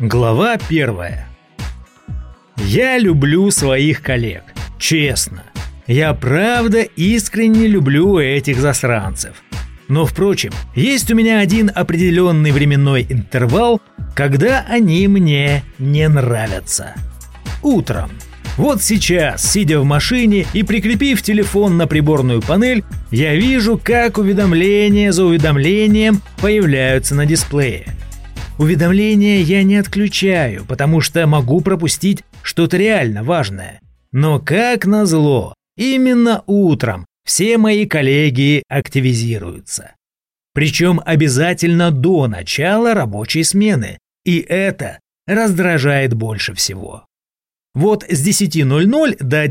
Глава 1. Я люблю своих коллег. Честно. Я правда искренне люблю этих засранцев. Но, впрочем, есть у меня один определенный временной интервал, когда они мне не нравятся. Утром. Вот сейчас, сидя в машине и прикрепив телефон на приборную панель, я вижу, как уведомления за уведомлением появляются на дисплее. Уведомления я не отключаю, потому что могу пропустить что-то реально важное. Но как назло, именно утром все мои коллеги активизируются. Причем обязательно до начала рабочей смены, и это раздражает больше всего. Вот с 10:00 до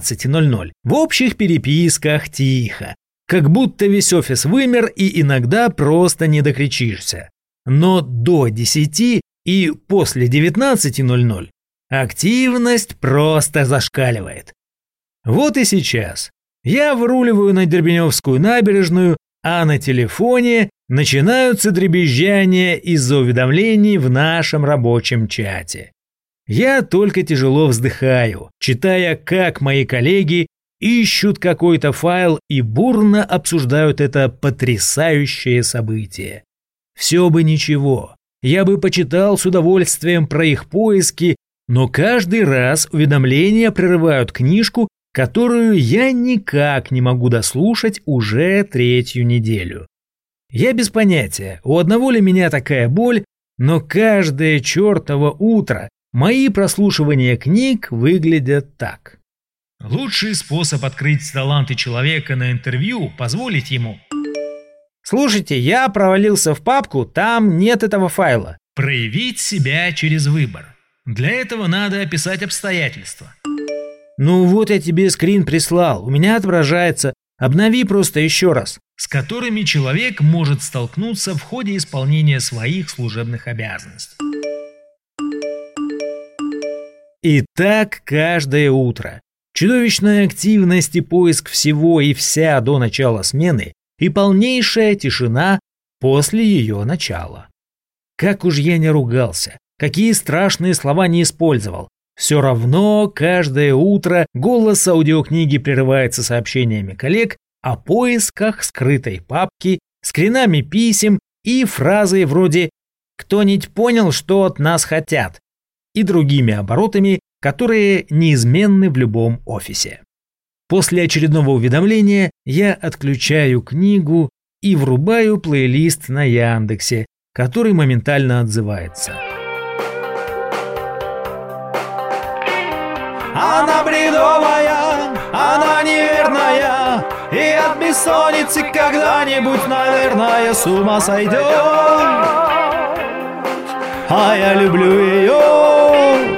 19:00 в общих переписках тихо, как будто весь офис вымер и иногда просто не докричишься. Но до 10 и после 19:00 активность просто зашкаливает. Вот и сейчас. Я выруливаю на Дербеневскую набережную, а на телефоне начинаются дребезжания из-за уведомлений в нашем рабочем чате. Я только тяжело вздыхаю, читая, как мои коллеги ищут какой-то файл и бурно обсуждают это потрясающее событие. Все бы ничего, я бы почитал с удовольствием про их поиски, но каждый раз уведомления прерывают книжку, которую я никак не могу дослушать уже 3-ю неделю. Я без понятия, у одного ли меня такая боль, но каждое чертово утро мои прослушивания книг выглядят так. Лучший способ открыть таланты человека на интервью – позволить ему. Слушайте, я провалился в папку, там нет этого файла. Проявить себя через выбор. Для этого надо описать обстоятельства. Ну вот я тебе скрин прислал, у меня отображается. Обнови просто еще раз. С которыми человек может столкнуться в ходе исполнения своих служебных обязанностей. И так каждое утро. Чудовищная активность и поиск всего и вся до начала смены и полнейшая тишина после ее начала. Как уж я не ругался, какие страшные слова не использовал, все равно каждое утро голос аудиокниги прерывается сообщениями коллег о поисках скрытой папки, скринами писем и фразой вроде «кто-нибудь понял, что от нас хотят?» и другими оборотами, которые неизменны в любом офисе. После очередного уведомления я отключаю книгу и врубаю плейлист на Яндексе, который моментально отзывается. Она бредовая, она неверная, и от бессонницы когда-нибудь, наверное, с ума сойдет. А я люблю ее.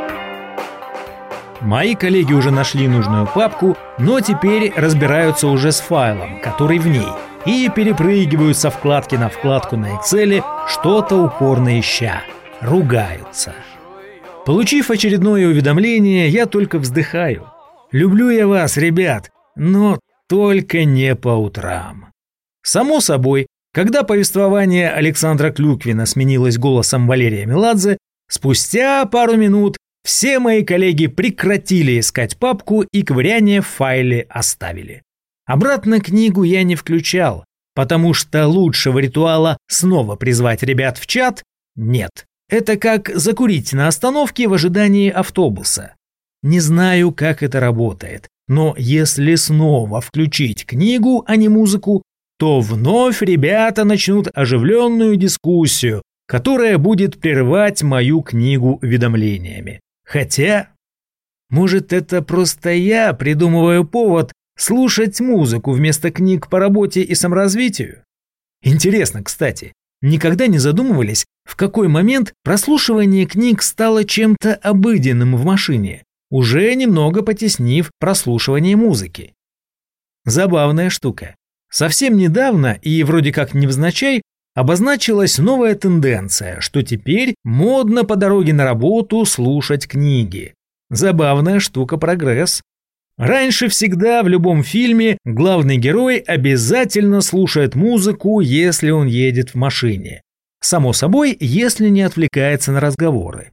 Мои коллеги уже нашли нужную папку, но теперь разбираются уже с файлом, который в ней, и перепрыгивают со вкладки на вкладку на Excel, что-то упорно ища, ругаются. Получив очередное уведомление, я только вздыхаю. Люблю я вас, ребят, но только не по утрам. Само собой, когда повествование Александра Клюквина сменилось голосом Валерия Меладзе, спустя пару минут все мои коллеги прекратили искать папку и ковыряние в файле оставили. Обратно книгу я не включал, потому что лучшего ритуала снова призвать ребят в чат нет. Это как закурить на остановке в ожидании автобуса. Не знаю, как это работает, но если снова включить книгу, а не музыку, то вновь ребята начнут оживленную дискуссию, которая будет прерывать мою книгу уведомлениями. Хотя, может, это просто я придумываю повод слушать музыку вместо книг по работе и саморазвитию? Интересно, кстати, никогда не задумывались, в какой момент прослушивание книг стало чем-то обыденным в машине, уже немного потеснив прослушивание музыки? Забавная штука. Совсем недавно, и вроде как невзначай, обозначилась новая тенденция, что теперь модно по дороге на работу слушать книги. Забавная штука, прогресс. Раньше всегда в любом фильме главный герой обязательно слушает музыку, если он едет в машине. Само собой, если не отвлекается на разговоры.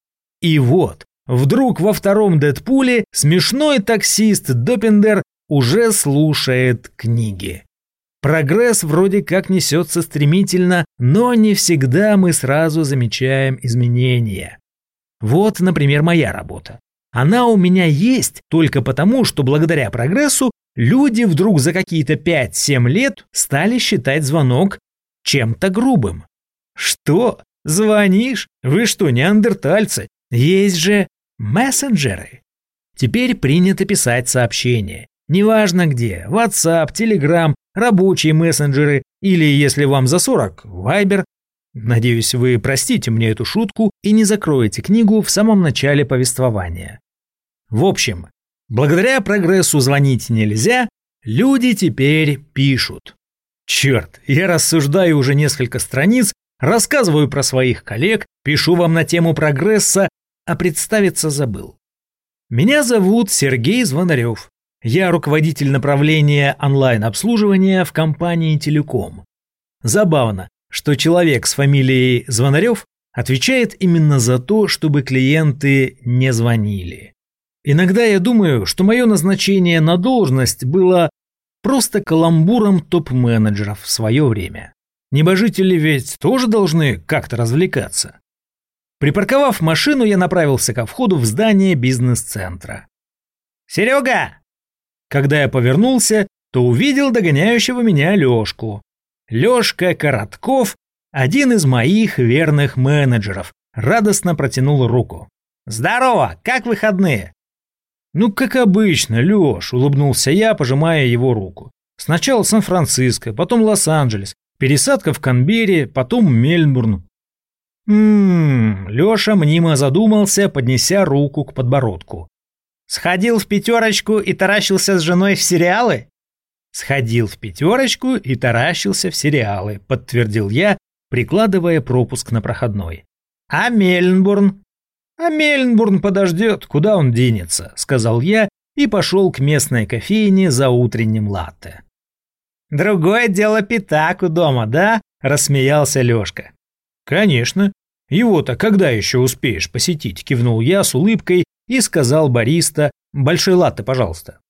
И вот, вдруг во втором Дэдпуле смешной таксист Доппендер уже слушает книги. Прогресс вроде как несется стремительно, но не всегда мы сразу замечаем изменения. Вот, например, моя работа. Она у меня есть только потому, что благодаря прогрессу люди вдруг за какие-то 5-7 лет стали считать звонок чем-то грубым. Что? Звонишь? Вы что, неандертальцы? Есть же мессенджеры. Теперь принято писать сообщения. Неважно где, WhatsApp, Telegram, рабочие мессенджеры или, если вам за 40, Viber. Надеюсь, вы простите мне эту шутку и не закроете книгу в самом начале повествования. В общем, благодаря прогрессу звонить нельзя, люди теперь пишут. Черт, я рассуждаю уже несколько страниц, рассказываю про своих коллег, пишу вам на тему прогресса, а представиться забыл. Меня зовут Сергей Звонарев. Я руководитель направления онлайн-обслуживания в компании Телеком. Забавно, что человек с фамилией Звонарев отвечает именно за то, чтобы клиенты не звонили. Иногда я думаю, что мое назначение на должность было просто каламбуром топ-менеджеров в свое время. Небожители ведь тоже должны как-то развлекаться. Припарковав машину, я направился ко входу в здание бизнес-центра. «Серега!» Когда я повернулся, то увидел догоняющего меня Лешку. Лешка Коротков, один из моих верных менеджеров, радостно протянул руку. «Здорово! Как выходные?» «Ну, как обычно, Леш», — улыбнулся я, пожимая его руку. «Сначала Сан-Франциско, потом Лос-Анджелес, пересадка в Канберре, потом Мельбурн». Леша мнимо задумался, поднеся руку к подбородку. «Сходил в пятерочку и таращился с женой в сериалы?» «Сходил в пятерочку и таращился в сериалы», — подтвердил я, прикладывая пропуск на проходной. «А Мельбурн?» «А Мельбурн подождет, куда он денется», — сказал я и пошел к местной кофейне за утренним латте. «Другое дело пятак у дома, да?» — рассмеялся Лешка. «Конечно. Его-то когда еще успеешь посетить?» — кивнул я с улыбкой и сказал бариста: «Большой латте, пожалуйста».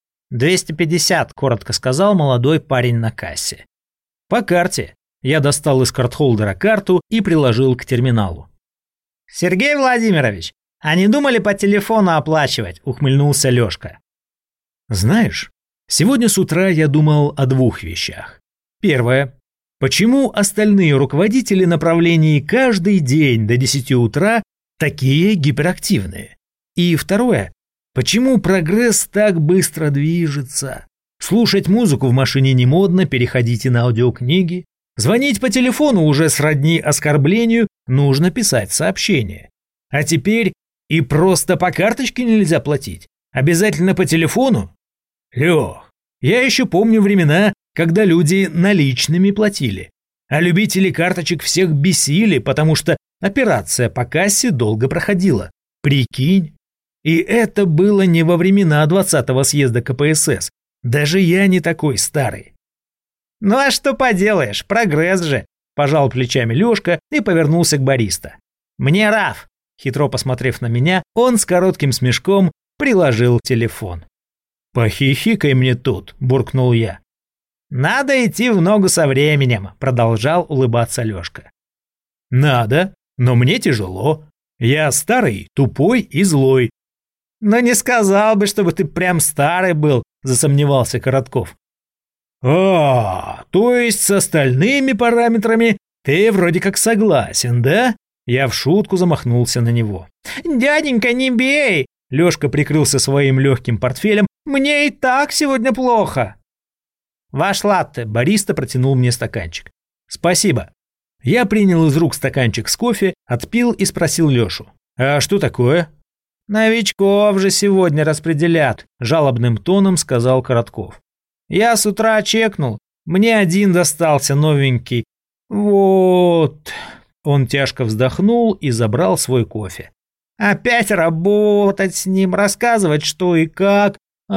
250, коротко сказал молодой парень на кассе. «По карте». Я достал из картхолдера карту и приложил к терминалу. «Сергей Владимирович, а не думали по телефону оплачивать?» — ухмыльнулся Лешка. «Знаешь, сегодня с утра я думал о двух вещах. Первое. Почему остальные руководители направлений каждый день до 10 утра такие гиперактивные? И второе. Почему прогресс так быстро движется? Слушать музыку в машине не модно, переходите на аудиокниги. Звонить по телефону уже сродни оскорблению, нужно писать сообщения. А теперь и просто по карточке нельзя платить. Обязательно по телефону? Лех, я еще помню времена, когда люди наличными платили. А любители карточек всех бесили, потому что операция по кассе долго проходила. Прикинь? И это было не во времена 20-го съезда КПСС. Даже я не такой старый. «Ну а что поделаешь, прогресс же», – пожал плечами Лешка и повернулся к бариста. «Мне Раф», – хитро посмотрев на меня, он с коротким смешком приложил телефон. «Похихикай мне тут», – буркнул я. «Надо идти в ногу со временем», – продолжал улыбаться Лешка. «Надо, но мне тяжело. Я старый, тупой и злой». «Но не сказал бы, чтобы ты прям старый был», – засомневался Коротков. То есть с остальными параметрами ты вроде как согласен, да?» Я в шутку замахнулся на него. «Дяденька, не бей!» Лешка прикрылся своим легким портфелем. «Мне и так сегодня плохо». «Ваш латте», бариста протянул мне стаканчик. «Спасибо». Я принял из рук стаканчик с кофе, отпил и спросил Лешу. «А что такое?» «Новичков же сегодня распределят», – жалобным тоном сказал Коротков. «Я с утра чекнул, мне один достался новенький. Вот». Он тяжко вздохнул и забрал свой кофе. «Опять работать с ним, рассказывать, что и как,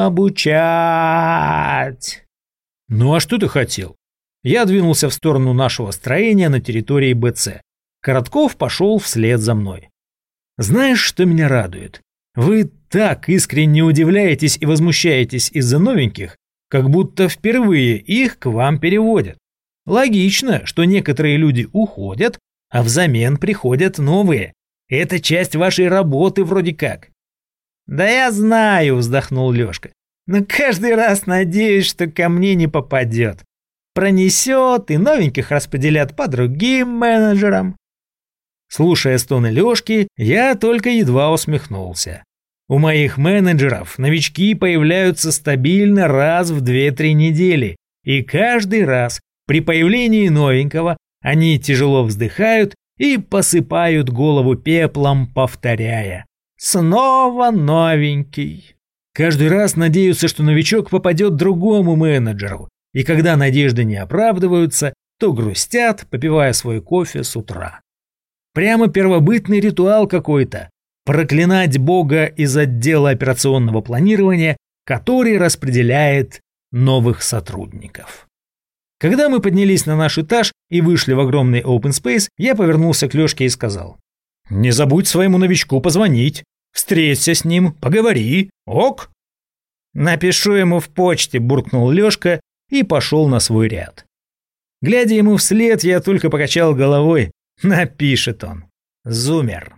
обучать». «Ну а что ты хотел?» Я двинулся в сторону нашего строения на территории БЦ. Коротков пошел вслед за мной. Знаешь, что меня радует? Вы так искренне удивляетесь и возмущаетесь из-за новеньких, как будто впервые их к вам переводят. Логично, что некоторые люди уходят, а взамен приходят новые. Это часть вашей работы вроде как. Да я знаю, вздохнул Лёшка, но каждый раз надеюсь, что ко мне не попадет. Пронесет и новеньких распределят по другим менеджерам. Слушая стоны Лёшки, я только едва усмехнулся. У моих менеджеров новички появляются стабильно раз в 2-3 недели, и каждый раз при появлении новенького они тяжело вздыхают и посыпают голову пеплом, повторяя: «Снова новенький». Каждый раз надеются, что новичок попадет другому менеджеру, и когда надежды не оправдываются, то грустят, попивая свой кофе с утра. Прямо первобытный ритуал какой-то – проклинать Бога из отдела операционного планирования, который распределяет новых сотрудников. Когда мы поднялись на наш этаж и вышли в огромный open space, я повернулся к Лёшке и сказал: «Не забудь своему новичку позвонить, встреться с ним, поговори, ок?» «Напишу ему в почте», – буркнул Лёшка и пошел на свой ряд. Глядя ему вслед, я только покачал головой. Напишет он. Зумер.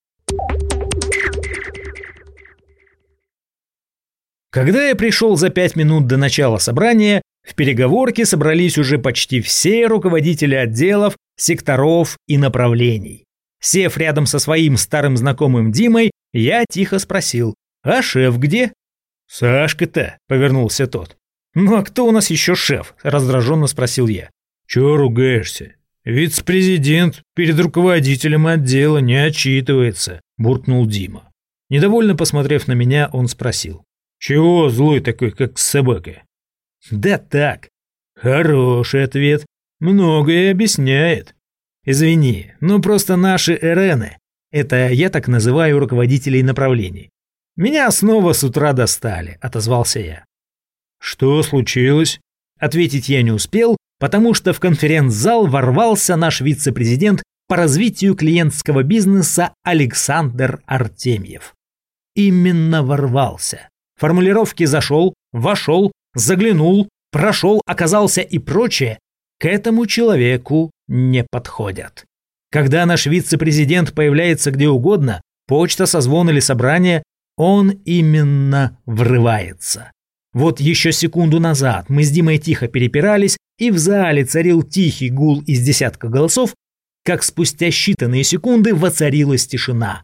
Когда я пришел за 5 минут до начала собрания, в переговорке собрались уже почти все руководители отделов, секторов и направлений. Сев рядом со своим старым знакомым Димой, я тихо спросил: «А шеф где?» «Сашка-то», — повернулся тот. «Ну а кто у нас еще шеф?» — раздраженно спросил я. «Чего ругаешься? Вице-президент перед руководителем отдела не отчитывается», – буркнул Дима. Недовольно посмотрев на меня, он спросил: «Чего злой такой, как собака?» «Да так». «Хороший ответ. Многое объясняет». «Извини, но просто наши РНы, это я так называю руководителей направлений, меня снова с утра достали», – отозвался я. «Что случилось?» Ответить я не успел, потому что в конференц-зал ворвался наш вице-президент по развитию клиентского бизнеса Александр Артемьев. Именно ворвался. Формулировки «зашел», «вошел», «заглянул», «прошел», «оказался» и прочее к этому человеку не подходят. Когда наш вице-президент появляется где угодно, почта, созвон или собрание, он именно врывается. Вот еще секунду назад мы с Димой тихо перепирались, и в зале царил тихий гул из десятка голосов, как спустя считанные секунды воцарилась тишина.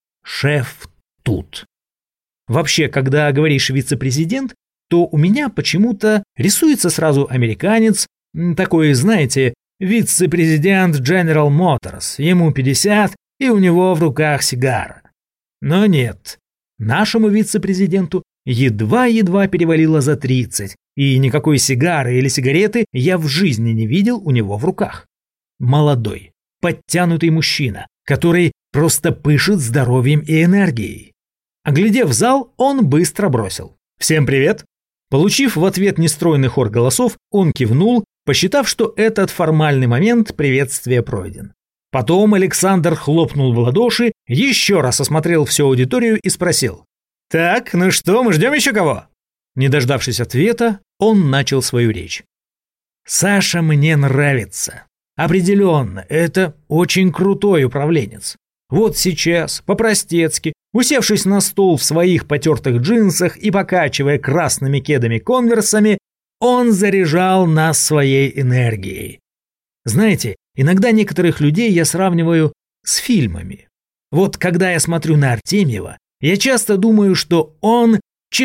Шеф тут. Вообще, когда говоришь вице-президент, то у меня почему-то рисуется сразу американец, такой, знаете, вице-президент General Motors, ему 50, и у него в руках сигара. Но нет, нашему вице-президенту едва-едва перевалило за 30, и никакой сигары или сигареты я в жизни не видел у него в руках. Молодой, подтянутый мужчина, который просто пышет здоровьем и энергией. Оглядев зал, он быстро бросил: «Всем привет!» Получив в ответ нестройный хор голосов, он кивнул, посчитав, что этот формальный момент приветствия пройден. Потом Александр хлопнул в ладоши, еще раз осмотрел всю аудиторию и спросил: «Так, ну что, мы ждем еще кого?» Не дождавшись ответа, он начал свою речь. «Саша мне нравится. Определенно, это очень крутой управленец. Вот сейчас, по-простецки, усевшись на стул в своих потертых джинсах и покачивая красными кедами-конверсами, он заряжал нас своей энергией. Знаете, иногда некоторых людей я сравниваю с фильмами. Вот когда я смотрю на Артемьева, я часто думаю, что он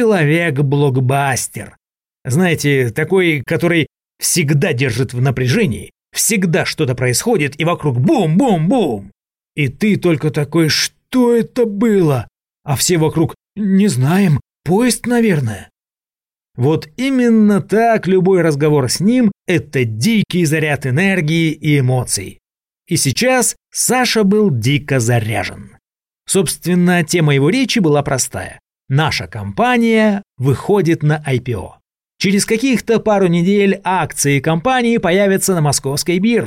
человек-блокбастер. Знаете, такой, который всегда держит в напряжении, всегда что-то происходит, и вокруг бум-бум-бум. И ты только такой: что это было? А все вокруг: не знаем, поезд, наверное. Вот именно так любой разговор с ним – это дикий заряд энергии и эмоций. И сейчас Саша был дико заряжен. Собственно, тема его речи была простая. Наша компания выходит на IPO. Через каких-то пару недель акции компании появятся на московской бирже.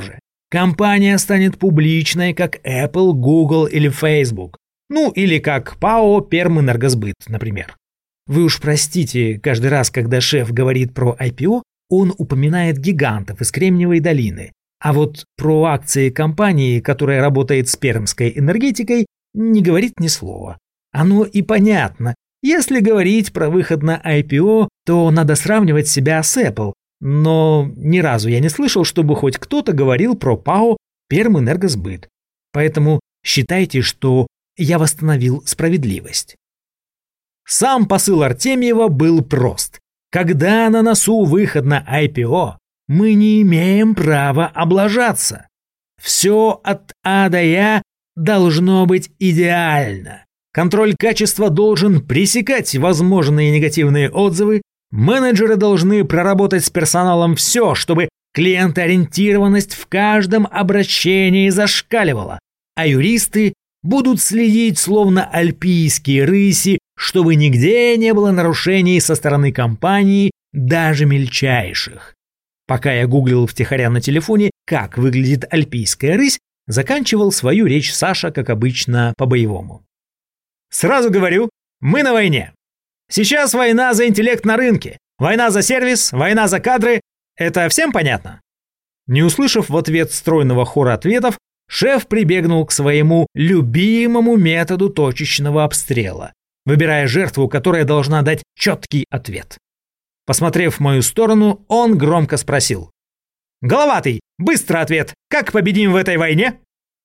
компания станет публичной, как Apple, Google или Facebook. Ну, или как ПАО «Пермэнергосбыт», например. Вы уж простите, каждый раз, когда шеф говорит про IPO, он упоминает гигантов из Кремниевой долины. А вот про акции компании, которая работает с пермской энергетикой, не говорит ни слова. Оно и понятно. Если говорить про выход на IPO, то надо сравнивать себя с Apple. Но ни разу я не слышал, чтобы хоть кто-то говорил про ПАО «Пермэнергосбыт». Поэтому считайте, что я восстановил справедливость. Сам посыл Артемьева был прост. Когда на носу выход на IPO, мы не имеем права облажаться. Все от А до Я должно быть идеально. Контроль качества должен пресекать возможные негативные отзывы, менеджеры должны проработать с персоналом все, чтобы клиентоориентированность в каждом обращении зашкаливала, а юристы будут следить словно альпийские рыси, чтобы нигде не было нарушений со стороны компании, даже мельчайших. Пока я гуглил втихаря на телефоне, как выглядит альпийская рысь, заканчивал свою речь Саша, как обычно, по-боевому. Сразу говорю, мы на войне. Сейчас война за интеллект на рынке, война за сервис, война за кадры. Это всем понятно? Не услышав в ответ стройного хора ответов, шеф прибегнул к своему любимому методу точечного обстрела, выбирая жертву, которая должна дать четкий ответ. Посмотрев в мою сторону, он громко спросил. «Головатый, быстро ответ! Как победим в этой войне?»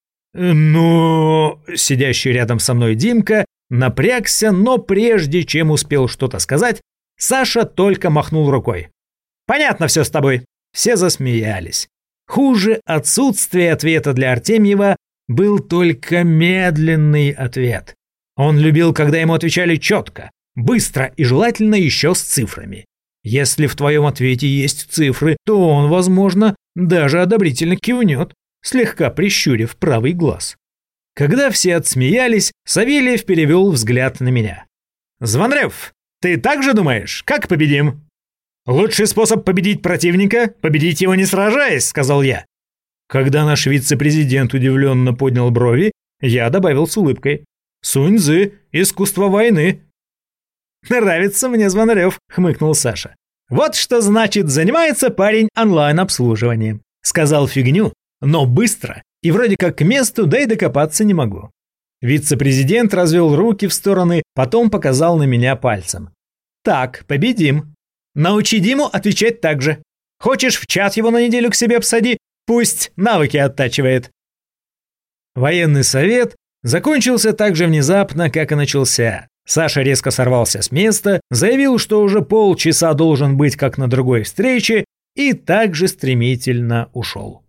«Ну...» Сидящий рядом со мной Димка напрягся, но прежде чем успел что-то сказать, Саша только махнул рукой. «Понятно все с тобой». Все засмеялись. Хуже отсутствия ответа для Артемьева был только медленный ответ. Он любил, когда ему отвечали четко, быстро и желательно еще с цифрами. Если в твоем ответе есть цифры, то он, возможно, даже одобрительно кивнет, слегка прищурив правый глаз. Когда все отсмеялись, Савельев перевел взгляд на меня. «Звонарев, ты так же думаешь? Как победим?» «Лучший способ победить противника – победить его не сражаясь», – сказал я. Когда наш вице-президент удивленно поднял брови, я добавил с улыбкой. «Сунь-цзы, искусство войны». «Нравится мне Звонарев», – хмыкнул Саша. «Вот что значит занимается парень онлайн-обслуживанием». Сказал фигню, но быстро и вроде как к месту, да и докопаться не могу. Вице-президент развел руки в стороны, потом показал на меня пальцем. «Так, победим. Научи Диму отвечать так же. Хочешь, в чат его на неделю к себе посади, пусть навыки оттачивает». Военный совет закончился так же внезапно, как и начался. Саша резко сорвался с места, заявил, что уже полчаса должен быть как на другой встрече, и также стремительно ушел.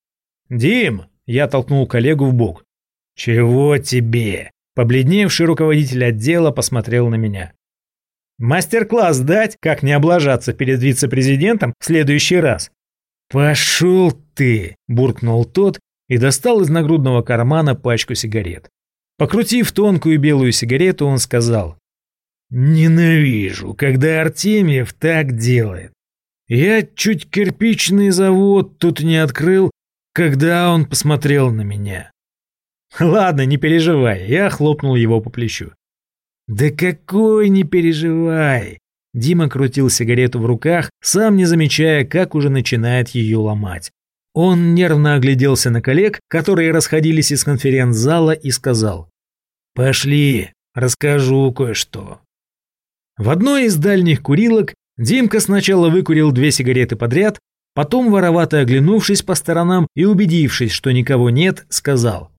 «Дим!» – я толкнул коллегу в бок. «Чего тебе?» – побледневший руководитель отдела посмотрел на меня. «Мастер-класс дать, как не облажаться перед вице-президентом в следующий раз?» «Пошел ты!» – буркнул тот и достал из нагрудного кармана пачку сигарет. Покрутив тонкую белую сигарету, он сказал: «Ненавижу, когда Артемьев так делает. Я чуть кирпичный завод тут не открыл, когда он посмотрел на меня». «Ладно, не переживай», – я хлопнул его по плечу. «Да какой не переживай!» Дима крутил сигарету в руках, сам не замечая, как уже начинает ее ломать. Он нервно огляделся на коллег, которые расходились из конференц-зала, и сказал: «Пошли, расскажу кое-что». В одной из дальних курилок Димка сначала выкурил 2 сигареты подряд, потом, воровато оглянувшись по сторонам и убедившись, что никого нет, сказал: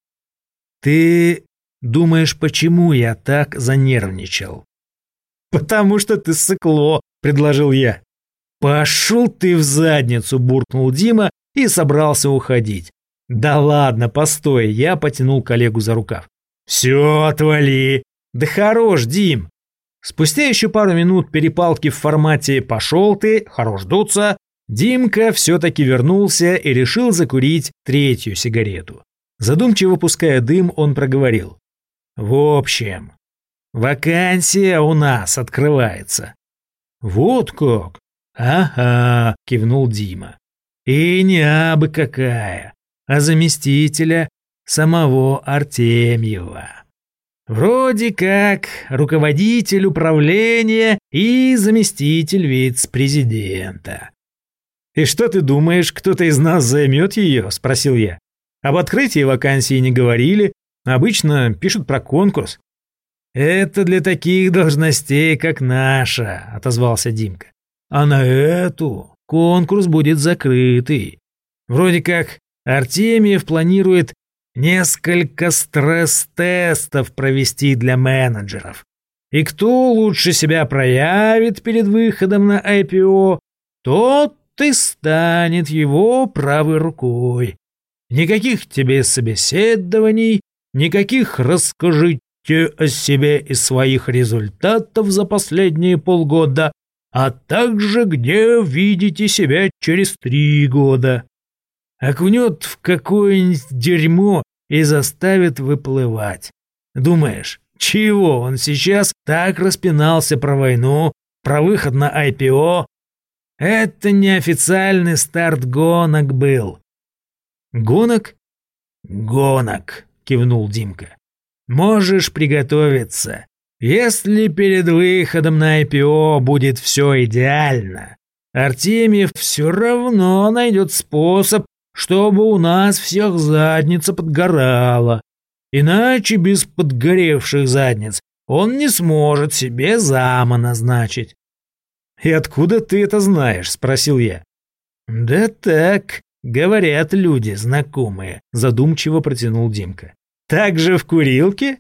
«Ты думаешь, почему я так занервничал?» «Потому что ты сыкло», – предложил я. «Пошел ты в задницу», – буркнул Дима и собрался уходить. «Да ладно, постой», – я потянул коллегу за рукав. «Все, отвали». «Да хорош, Дим». Спустя еще пару минут перепалки в формате «пошел ты, хорош дуться», Димка все-таки вернулся и решил закурить 3-ю сигарету. Задумчиво пуская дым, он проговорил: «В общем, вакансия у нас открывается». «Вот как?» «Ага», – кивнул Дима. «И не абы какая, а заместителя самого Артемьева. Вроде как руководитель управления и заместитель вице-президента. «И что ты думаешь, кто-то из нас займет ее?» – спросил я. «Об открытии вакансии не говорили, обычно пишут про конкурс». «Это для таких должностей, как наша», – отозвался Димка. «А на эту конкурс будет закрытый. Вроде как Артемьев планирует несколько стресс-тестов провести для менеджеров. И кто лучше себя проявит перед выходом на IPO, тот и станет его правой рукой. Никаких тебе собеседований, никаких «расскажите о себе и своих результатов за последние полгода», а также где видите себя через 3 года. Окунет в какое-нибудь дерьмо и заставит выплывать. Думаешь, чего он сейчас так распинался про войну, про выход на IPO? Это неофициальный старт гонок был. Гонок? Гонок, кивнул Димка. Можешь приготовиться. Если перед выходом на IPO будет все идеально, Артемьев все равно найдет способ, чтобы у нас всех задница подгорала. Иначе без подгоревших задниц он не сможет себе зама назначить. «И откуда ты это знаешь?» – спросил я. «Да так, говорят люди знакомые», – задумчиво протянул Димка. «Так же в курилке?»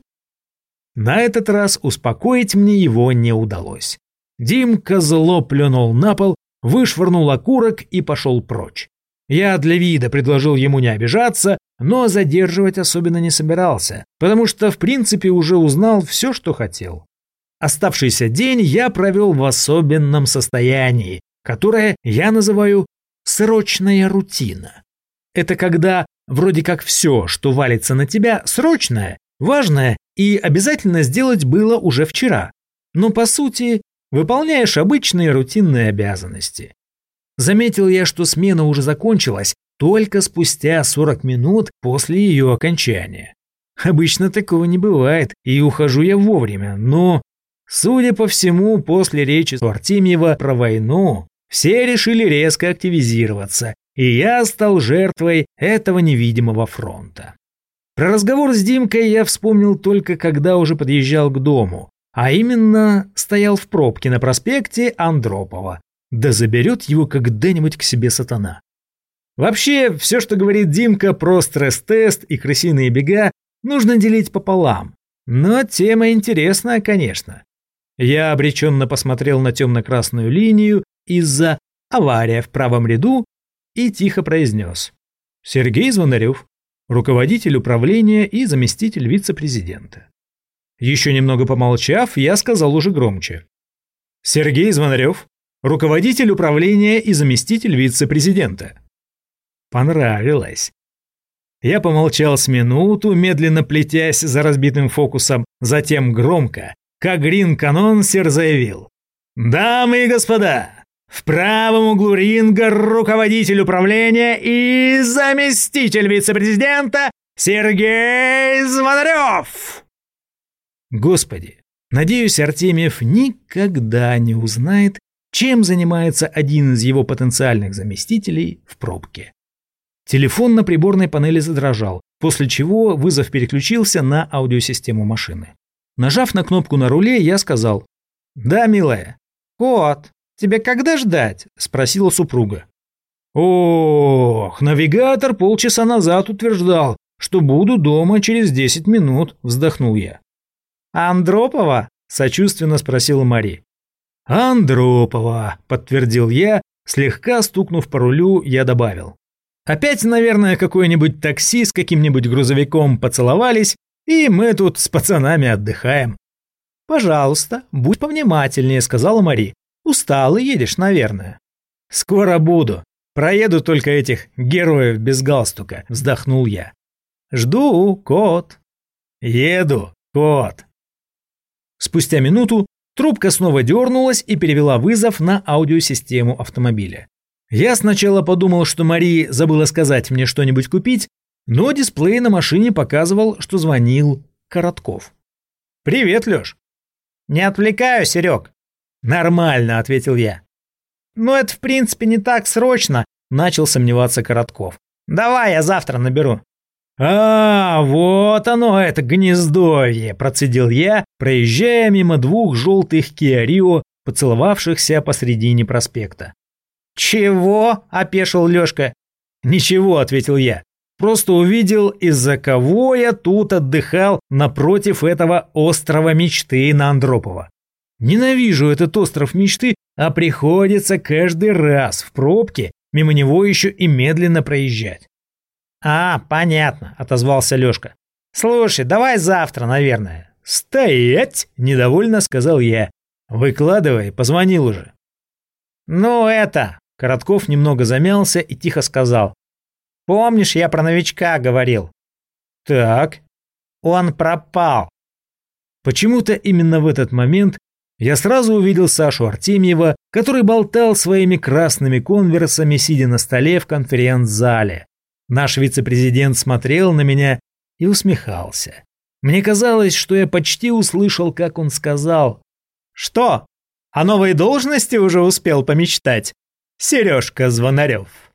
На этот раз успокоить мне его не удалось. Димка зло плюнул на пол, вышвырнул окурок и пошел прочь. Я для вида предложил ему не обижаться, но задерживать особенно не собирался, потому что в принципе уже узнал все, что хотел. Оставшийся день я провел в особенном состоянии, которое я называю «срочная рутина». Это когда вроде как все, что валится на тебя, срочное, важное и обязательно сделать было уже вчера, но по сути выполняешь обычные рутинные обязанности. Заметил я, что смена уже закончилась только спустя 40 минут после ее окончания. Обычно такого не бывает, и ухожу я вовремя, но, судя по всему, после речи Артемьева про войну, все решили резко активизироваться, и я стал жертвой этого невидимого фронта. Про разговор с Димкой я вспомнил только когда уже подъезжал к дому, а именно стоял в пробке на проспекте Андропова. Да заберет его когда-нибудь к себе сатана. Вообще, все, что говорит Димка про стресс-тест и крысиные бега, нужно делить пополам. Но тема интересная, конечно. Я обреченно посмотрел на темно-красную линию из-за авария в правом ряду и тихо произнес: «Сергей Звонарев, руководитель управления и заместитель вице-президента». Еще немного помолчав, я сказал уже громче: «Сергей Звонарев, руководитель управления и заместитель вице-президента». Понравилось. Я помолчал с минуту, медленно плетясь за разбитым фокусом, затем громко, как ринг-анонсер, заявил: «Дамы и господа, в правом углу ринга руководитель управления и заместитель вице-президента Сергей Звонарев!» Господи, надеюсь, Артемьев никогда не узнает, чем занимается один из его потенциальных заместителей в пробке. Телефон на приборной панели задрожал, после чего вызов переключился на аудиосистему машины. Нажав на кнопку на руле, я сказал: «Да, милая». «Кот, тебе когда ждать?» – спросила супруга. «Ох, навигатор полчаса назад утверждал, что буду дома через 10 минут», – вздохнул я. «Андропова?» – сочувственно спросила Мари. «Андропова», – подтвердил я, слегка стукнув по рулю, я добавил: «Опять, наверное, какое-нибудь такси с каким-нибудь грузовиком поцеловались, и мы тут с пацанами отдыхаем». «Пожалуйста, будь повнимательнее», – сказала Мари. «Устал и едешь, наверное». «Скоро буду. Проеду только этих героев без галстука», – вздохнул я. «Жду, кот». «Еду, кот». Спустя минуту трубка снова дернулась и перевела вызов на аудиосистему автомобиля. Я сначала подумал, что Мари забыла сказать мне что-нибудь купить, Но дисплей на машине показывал, что звонил Коротков. «Привет, Лёш». «Не отвлекаю, Серег?» «Нормально», — ответил я. «Ну это в принципе не так срочно», — начал сомневаться Коротков. «Давай я завтра наберу». Вот оно, это гнездовье», — процедил я, проезжая мимо двух желтых Kia Rio, поцеловавшихся посредине проспекта. «Чего?» — опешил Лёшка. «Ничего», — ответил я. «Просто увидел, из-за кого я тут отдыхал напротив этого острова мечты на Андропова. Ненавижу этот остров мечты, а приходится каждый раз в пробке мимо него еще и медленно проезжать». «Понятно», — отозвался Лёшка. «Слушай, давай завтра, наверное». «Стоять!» — недовольно сказал я. «Выкладывай, позвонил уже». «Ну это...» — Коротков немного замялся и тихо сказал. «Помнишь, я про новичка говорил?» «Так». «Он пропал». Почему-то именно в этот момент я сразу увидел Сашу Артемьева, который болтал своими красными конверсами, сидя на столе в конференц-зале. Наш вице-президент смотрел на меня и усмехался. Мне казалось, что я почти услышал, как он сказал: «Что, о новой должности уже успел помечтать, Сережка Звонарев?»